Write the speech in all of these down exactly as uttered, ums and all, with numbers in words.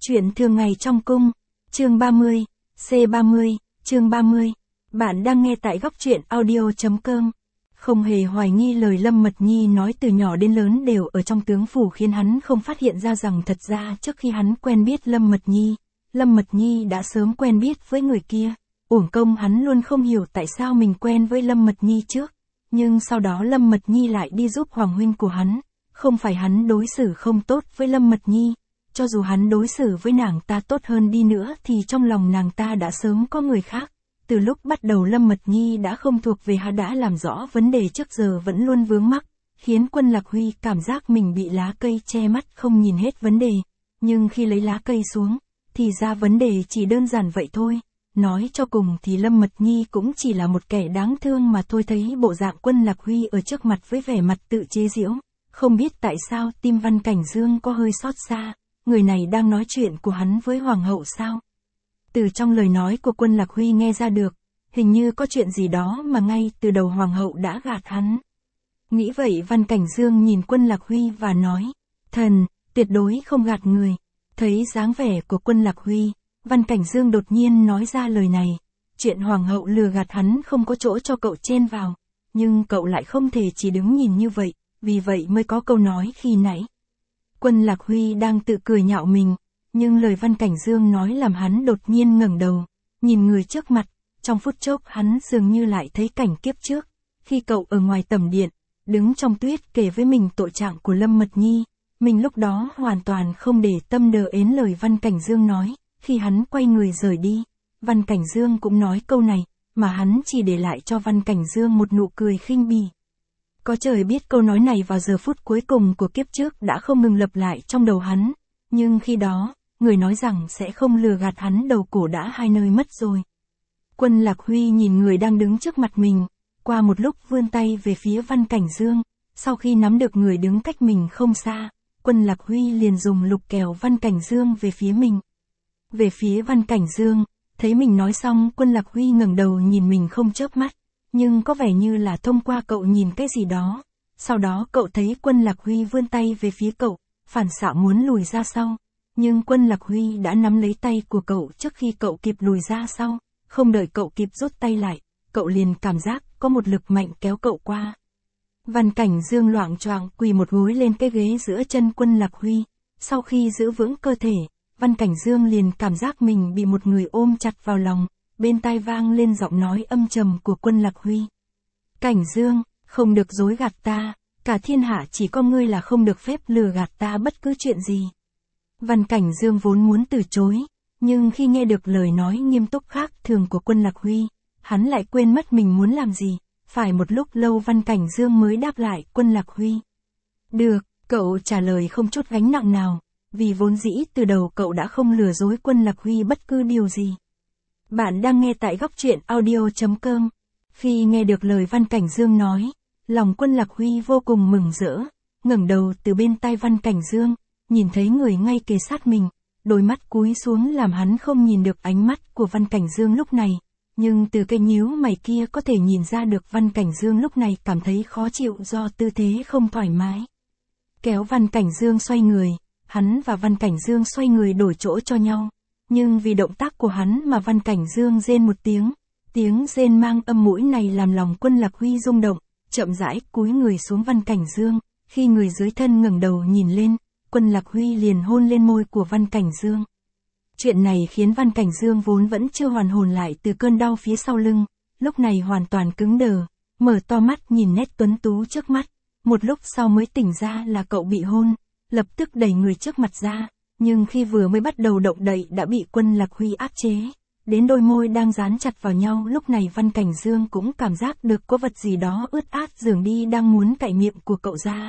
Chuyện thường ngày trong cung, chương ba mươi, C ba mươi, chương ba mươi. Bạn đang nghe tại góc truyện audio.com. Không hề hoài nghi lời Lâm Mật Nhi nói từ nhỏ đến lớn đều ở trong tướng phủ khiến hắn không phát hiện ra rằng thật ra trước khi hắn quen biết Lâm Mật Nhi, Lâm Mật Nhi đã sớm quen biết với người kia. Uổng công hắn luôn không hiểu tại sao mình quen với Lâm Mật Nhi trước. Nhưng sau đó Lâm Mật Nhi lại đi giúp Hoàng huynh của hắn. Không phải hắn đối xử không tốt với Lâm Mật Nhi. Cho dù hắn đối xử với nàng ta tốt hơn đi nữa thì trong lòng nàng ta đã sớm có người khác. Từ lúc bắt đầu Lâm Mật Nhi đã không thuộc về hắn, đã làm rõ vấn đề trước giờ vẫn luôn vướng mắc, khiến Quân Lạc Huy cảm giác mình bị lá cây che mắt không nhìn hết vấn đề. Nhưng khi lấy lá cây xuống, thì ra vấn đề chỉ đơn giản vậy thôi. Nói cho cùng thì Lâm Mật Nhi cũng chỉ là một kẻ đáng thương mà thôi. Thấy bộ dạng Quân Lạc Huy ở trước mặt với vẻ mặt tự chế giễu, không biết tại sao tim Văn Cảnh Dương có hơi xót xa. Người này đang nói chuyện của hắn với Hoàng hậu sao? Từ trong lời nói của Quân Lạc Huy nghe ra được, hình như có chuyện gì đó mà ngay từ đầu Hoàng hậu đã gạt hắn. Nghĩ vậy Văn Cảnh Dương nhìn Quân Lạc Huy và nói, thần, tuyệt đối không gạt người. Thấy dáng vẻ của Quân Lạc Huy, Văn Cảnh Dương đột nhiên nói ra lời này. Chuyện Hoàng hậu lừa gạt hắn không có chỗ cho cậu chen vào, nhưng cậu lại không thể chỉ đứng nhìn như vậy, vì vậy mới có câu nói khi nãy. Quân Lạc Huy đang tự cười nhạo mình, nhưng lời Văn Cảnh Dương nói làm hắn đột nhiên ngẩng đầu, nhìn người trước mặt. Trong phút chốc hắn dường như lại thấy cảnh kiếp trước, khi cậu ở ngoài tẩm điện, đứng trong tuyết kể với mình tội trạng của Lâm Mật Nhi. Mình lúc đó hoàn toàn không để tâm đờ ến lời Văn Cảnh Dương nói. Khi hắn quay người rời đi, Văn Cảnh Dương cũng nói câu này, mà hắn chỉ để lại cho Văn Cảnh Dương một nụ cười khinh bỉ. Có trời biết câu nói này vào giờ phút cuối cùng của kiếp trước đã không ngừng lặp lại trong đầu hắn. Nhưng khi đó, người nói rằng sẽ không lừa gạt hắn đầu cổ đã hai nơi mất rồi. Quân Lạc Huy nhìn người đang đứng trước mặt mình, qua một lúc vươn tay về phía Văn Cảnh Dương. Sau khi nắm được người đứng cách mình không xa, Quân Lạc Huy liền dùng lục kèo Văn Cảnh Dương về phía mình. Về phía Văn Cảnh Dương, thấy mình nói xong Quân Lạc Huy ngẩng đầu nhìn mình không chớp mắt. Nhưng có vẻ như là thông qua cậu nhìn cái gì đó. Sau đó cậu thấy Quân Lạc Huy vươn tay về phía cậu, phản xạ muốn lùi ra sau. Nhưng Quân Lạc Huy đã nắm lấy tay của cậu trước khi cậu kịp lùi ra sau. Không đợi cậu kịp rút tay lại, cậu liền cảm giác có một lực mạnh kéo cậu qua. Văn Cảnh Dương loạng choạng quỳ một gối lên cái ghế giữa chân Quân Lạc Huy. Sau khi giữ vững cơ thể, Văn Cảnh Dương liền cảm giác mình bị một người ôm chặt vào lòng. Bên tai vang lên giọng nói âm trầm của Quân Lạc Huy. Cảnh Dương, không được dối gạt ta, cả thiên hạ chỉ có ngươi là không được phép lừa gạt ta bất cứ chuyện gì. Văn Cảnh Dương vốn muốn từ chối, nhưng khi nghe được lời nói nghiêm túc khác thường của Quân Lạc Huy, hắn lại quên mất mình muốn làm gì. Phải một lúc lâu Văn Cảnh Dương mới đáp lại Quân Lạc Huy. Được, cậu trả lời không chút gánh nặng nào, vì vốn dĩ từ đầu cậu đã không lừa dối Quân Lạc Huy bất cứ điều gì. Bạn đang nghe tại góc truyện audio.com. Khi nghe được lời Văn Cảnh Dương nói, lòng Quân Lạc Huy vô cùng mừng rỡ, ngẩng đầu từ bên tai Văn Cảnh Dương, nhìn thấy người ngay kề sát mình, đôi mắt cúi xuống làm hắn không nhìn được ánh mắt của Văn Cảnh Dương lúc này, nhưng từ cái nhíu mày kia có thể nhìn ra được Văn Cảnh Dương lúc này cảm thấy khó chịu do tư thế không thoải mái. Kéo Văn Cảnh Dương xoay người, hắn và Văn Cảnh Dương xoay người đổi chỗ cho nhau. Nhưng vì động tác của hắn mà Văn Cảnh Dương rên một tiếng, tiếng rên mang âm mũi này làm lòng Quân Lạc Huy rung động, chậm rãi cúi người xuống Văn Cảnh Dương. Khi người dưới thân ngẩng đầu nhìn lên, Quân Lạc Huy liền hôn lên môi của Văn Cảnh Dương. Chuyện này khiến Văn Cảnh Dương vốn vẫn chưa hoàn hồn lại từ cơn đau phía sau lưng, lúc này hoàn toàn cứng đờ, mở to mắt nhìn nét tuấn tú trước mắt. Một lúc sau mới tỉnh ra là cậu bị hôn, lập tức đẩy người trước mặt ra. Nhưng khi vừa mới bắt đầu động đậy đã bị Quân Lạc Huy áp chế, đến đôi môi đang dán chặt vào nhau. Lúc này Văn Cảnh Dương cũng cảm giác được có vật gì đó ướt át dường đi đang muốn cạy miệng của cậu ra.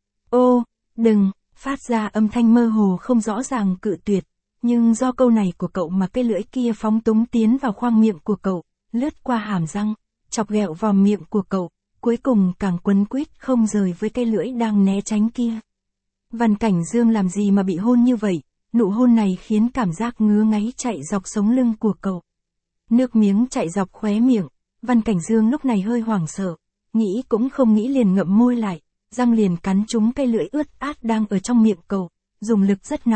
Ô, đừng, phát ra âm thanh mơ hồ không rõ ràng cự tuyệt, nhưng do câu này của cậu mà cái lưỡi kia phóng túng tiến vào khoang miệng của cậu, lướt qua hàm răng, chọc ghẹo vào miệng của cậu, cuối cùng càng quấn quýt không rời với cái lưỡi đang né tránh kia. Văn Cảnh Dương làm gì mà bị hôn như vậy, nụ hôn này khiến cảm giác ngứa ngáy chạy dọc sống lưng của cậu. Nước miếng chạy dọc khóe miệng, Văn Cảnh Dương lúc này hơi hoảng sợ, nghĩ cũng không nghĩ liền ngậm môi lại, răng liền cắn trúng cây lưỡi ướt át đang ở trong miệng cậu, dùng lực rất nặng,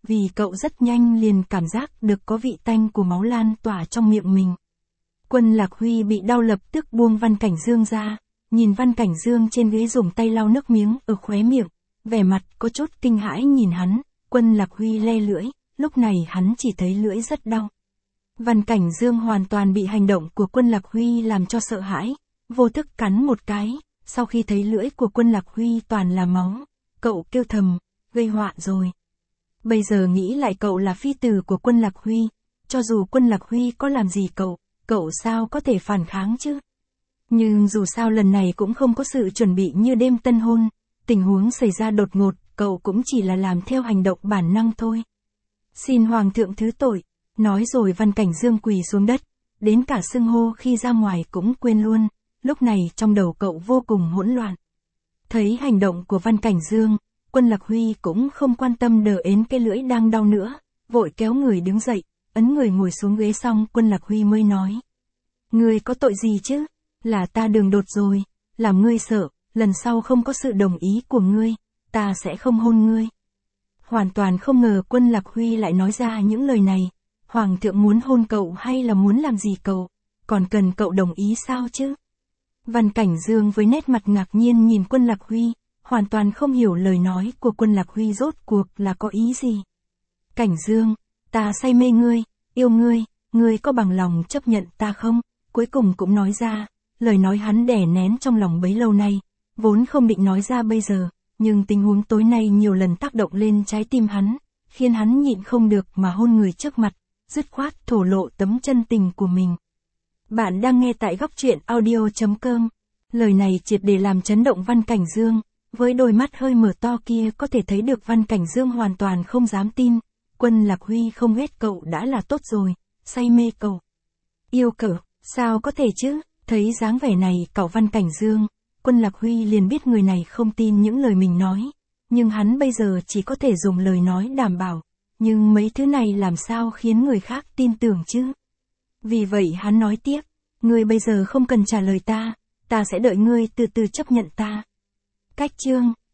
vì cậu rất nhanh liền cảm giác được có vị tanh của máu lan tỏa trong miệng mình. Quân Lạc Huy bị đau lập tức buông Văn Cảnh Dương ra, nhìn Văn Cảnh Dương trên ghế dùng tay lau nước miếng ở khóe miệng, vẻ mặt có chút kinh hãi nhìn hắn. Quân Lạc Huy le lưỡi, lúc này hắn chỉ thấy lưỡi rất đau. Văn Cảnh Dương hoàn toàn bị hành động của Quân Lạc Huy làm cho sợ hãi, vô thức cắn một cái, sau khi thấy lưỡi của Quân Lạc Huy toàn là máu, cậu kêu thầm, gây họa rồi. Bây giờ nghĩ lại cậu là phi tử của Quân Lạc Huy, cho dù Quân Lạc Huy có làm gì cậu, cậu sao có thể phản kháng chứ? Nhưng dù sao lần này cũng không có sự chuẩn bị như đêm tân hôn, tình huống xảy ra đột ngột, cậu cũng chỉ là làm theo hành động bản năng thôi. Xin Hoàng thượng thứ tội, nói rồi Văn Cảnh Dương quỳ xuống đất, đến cả xưng hô khi ra ngoài cũng quên luôn, lúc này trong đầu cậu vô cùng hỗn loạn. Thấy hành động của Văn Cảnh Dương, Quân Lạc Huy cũng không quan tâm đờ ến cái lưỡi đang đau nữa, vội kéo người đứng dậy, ấn người ngồi xuống ghế xong Quân Lạc Huy mới nói. Ngươi có tội gì chứ? Là ta đường đột rồi, làm ngươi sợ, lần sau không có sự đồng ý của ngươi, ta sẽ không hôn ngươi. Hoàn toàn không ngờ Quân Lạc Huy lại nói ra những lời này. Hoàng thượng muốn hôn cậu hay là muốn làm gì cậu, còn cần cậu đồng ý sao chứ? Văn Cảnh Dương với nét mặt ngạc nhiên nhìn Quân Lạc Huy, hoàn toàn không hiểu lời nói của Quân Lạc Huy rốt cuộc là có ý gì. Cảnh Dương, ta say mê ngươi, yêu ngươi, ngươi có bằng lòng chấp nhận ta không? Cuối cùng cũng nói ra, lời nói hắn đè nén trong lòng bấy lâu nay, vốn không định nói ra bây giờ, nhưng tình huống tối nay nhiều lần tác động lên trái tim hắn, khiến hắn nhịn không được mà hôn người trước mặt, dứt khoát thổ lộ tấm chân tình của mình. Bạn đang nghe tại góc truyện audio chấm com. Lời này triệt để làm chấn động Văn Cảnh Dương, với đôi mắt hơi mở to kia có thể thấy được Văn Cảnh Dương hoàn toàn không dám tin. Quân Lạc Huy không ghét cậu đã là tốt rồi, say mê cậu, yêu cậu, sao có thể chứ? Thấy dáng vẻ này cậu Văn Cảnh Dương, Quân Lạc Huy liền biết người này không tin những lời mình nói, nhưng hắn bây giờ chỉ có thể dùng lời nói đảm bảo, nhưng mấy thứ này làm sao khiến người khác tin tưởng chứ? Vì vậy hắn nói tiếp, ngươi bây giờ không cần trả lời ta, ta sẽ đợi ngươi từ từ chấp nhận ta. Cách chương